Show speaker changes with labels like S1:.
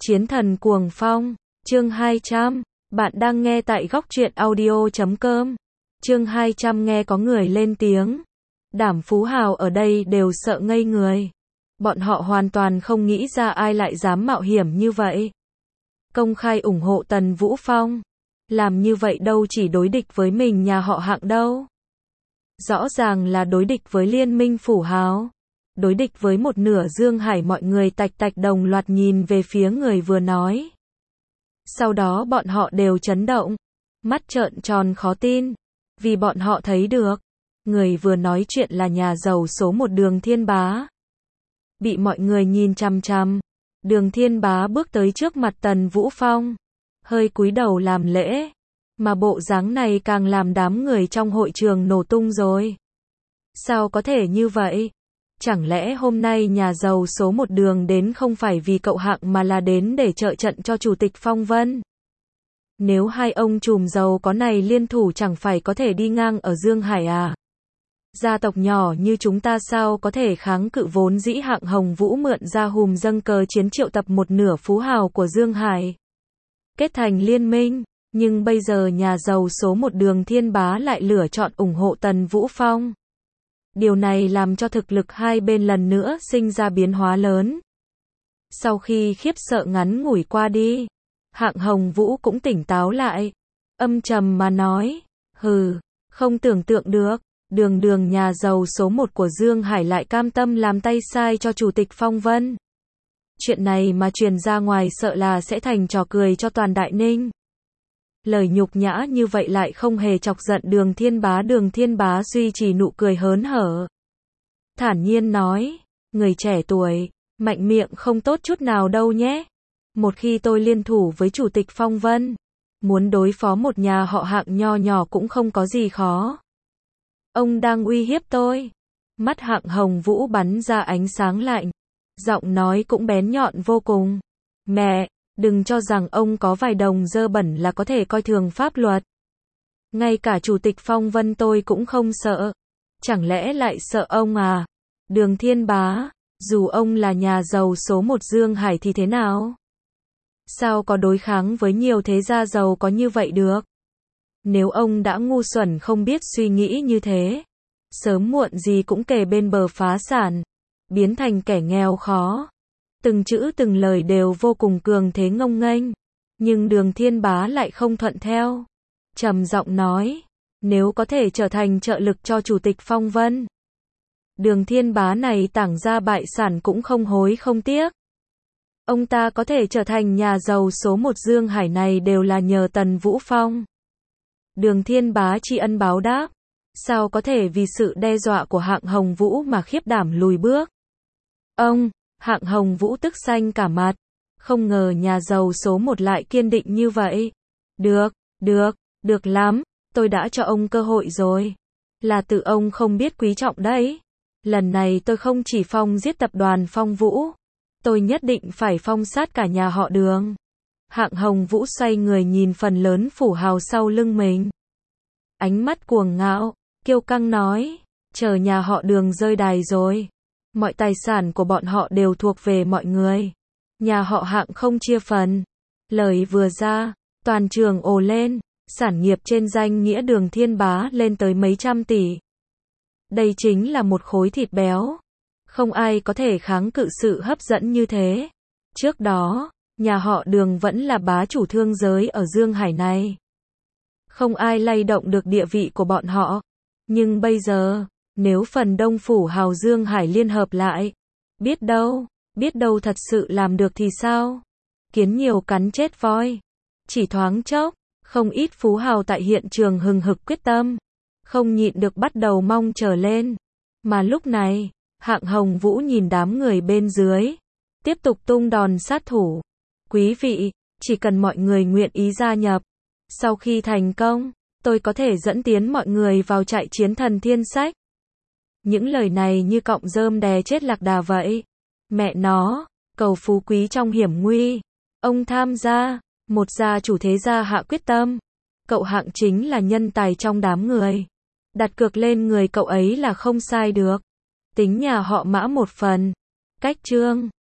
S1: Chiến thần cuồng phong, chương 200, bạn đang nghe tại góc truyện audio.com. Chương 200 nghe có người lên tiếng. Đám phú hào ở đây đều sợ ngây người. Bọn họ hoàn toàn không nghĩ ra ai lại dám mạo hiểm như vậy. Công khai ủng hộ Tần Vũ Phong. Làm như vậy đâu chỉ đối địch với mình nhà họ Hạng đâu. Rõ ràng là đối địch với liên minh phủ hào. Đối địch với một nửa Dương Hải. Mọi người tạch tạch đồng loạt nhìn về phía người vừa nói. Sau đó bọn họ đều chấn động, mắt trợn tròn khó tin, vì bọn họ thấy được, người vừa nói chuyện là nhà giàu số 1 Đường Thiên Bá. Bị mọi người nhìn chằm chằm, Đường Thiên Bá bước tới trước mặt Tần Vũ Phong, hơi cúi đầu làm lễ, mà bộ dáng này càng làm đám người trong hội trường nổ tung rồi. Sao có thể như vậy? Chẳng lẽ hôm nay nhà giàu số 1 Đường đến không phải vì cậu Hạng mà là đến để trợ trận cho Chủ tịch Phong Vân? Nếu hai ông trùm giàu có này liên thủ chẳng phải có thể đi ngang ở Dương Hải à? Gia tộc nhỏ như chúng ta sao có thể kháng cự, vốn dĩ Hạng Hồng Vũ mượn ra hùm dâng cờ chiến triệu tập một nửa phú hào của Dương Hải, kết thành liên minh, nhưng bây giờ nhà giàu số 1 Đường Thiên Bá lại lựa chọn ủng hộ Tần Vũ Phong. Điều này làm cho thực lực hai bên lần nữa sinh ra biến hóa lớn. Sau khi khiếp sợ ngắn ngủi qua đi, Hạng Hồng Vũ cũng tỉnh táo lại, âm trầm mà nói, hừ, không tưởng tượng được, Đường nhà giàu số 1 của Dương Hải lại cam tâm làm tay sai cho Chủ tịch Phong Vân. Chuyện này mà truyền ra ngoài sợ là sẽ thành trò cười cho toàn Đại Ninh. Lời nhục nhã như vậy lại không hề chọc giận Đường Thiên Bá duy trì nụ cười hớn hở. Thản nhiên nói, người trẻ tuổi, mạnh miệng không tốt chút nào đâu nhé. Một khi tôi liên thủ với Chủ tịch Phong Vân, muốn đối phó một nhà họ Hạng nho nhỏ cũng không có gì khó. Ông đang uy hiếp tôi. Mắt Hạng Hồng Vũ bắn ra ánh sáng lạnh, giọng nói cũng bén nhọn vô cùng. Mẹ, đừng cho rằng ông có vài đồng dơ bẩn là có thể coi thường pháp luật. Ngay cả Chủ tịch Phong Vân tôi cũng không sợ. Chẳng lẽ lại sợ ông à? Đường Thiên Bá, dù ông là nhà giàu số 1 Dương Hải thì thế nào? Sao có đối kháng với nhiều thế gia giàu có như vậy được? Nếu ông đã ngu xuẩn không biết suy nghĩ như thế, sớm muộn gì cũng kề bên bờ phá sản, biến thành kẻ nghèo khó. Từng chữ từng lời đều vô cùng cường thế ngông nghênh, nhưng Đường Thiên Bá lại không thuận theo. Trầm giọng nói, nếu có thể trở thành trợ lực cho Chủ tịch Phong Vân, Đường Thiên Bá này tảng ra bại sản cũng không hối không tiếc. Ông ta có thể trở thành nhà giàu số 1 Dương Hải này đều là nhờ Tần Vũ Phong. Đường Thiên Bá tri ân báo đáp, sao có thể vì sự đe dọa của Hạng Hồng Vũ mà khiếp đảm lùi bước. Ông, Hạng Hồng Vũ tức xanh cả mặt, không ngờ nhà giàu số 1 lại kiên định như vậy. Được lắm, tôi đã cho ông cơ hội rồi. Là tự ông không biết quý trọng đấy. Lần này tôi không chỉ phong giết tập đoàn Phong Vũ, tôi nhất định phải phong sát cả nhà họ Đường. Hạng Hồng Vũ xoay người nhìn phần lớn phủ hào sau lưng mình. Ánh mắt cuồng ngạo, kiêu căng nói, chờ nhà họ Đường rơi đài rồi. Mọi tài sản của bọn họ đều thuộc về mọi người. Nhà họ Hạng không chia phần. Lời vừa ra, toàn trường ồ lên, sản nghiệp trên danh nghĩa Đường Thiên Bá lên tới mấy trăm tỷ. Đây chính là một khối thịt béo. Không ai có thể kháng cự sự hấp dẫn như thế. Trước đó, nhà họ Đường vẫn là bá chủ thương giới ở Dương Hải này. Không ai lay động được địa vị của bọn họ. Nhưng bây giờ, nếu phần đông phủ hào Dương Hải liên hợp lại, biết đâu thật sự làm được thì sao? Kiến nhiều cắn chết voi. Chỉ thoáng chốc, không ít phú hào tại hiện trường hừng hực quyết tâm, không nhịn được bắt đầu mong chờ lên. Mà lúc này, Hạng Hồng Vũ nhìn đám người bên dưới, tiếp tục tung đòn sát thủ. Quý vị, chỉ cần mọi người nguyện ý gia nhập, sau khi thành công, tôi có thể dẫn tiến mọi người vào trại chiến thần thiên sách. Những lời này như cọng rơm đè chết lạc đà vậy. Mẹ nó, cầu phú quý trong hiểm nguy. Ông tham gia, một gia chủ thế gia hạ quyết tâm. Cậu Hạng chính là nhân tài trong đám người. Đặt cược lên người cậu ấy là không sai được. Tính nhà họ Mã một phần. Cách chương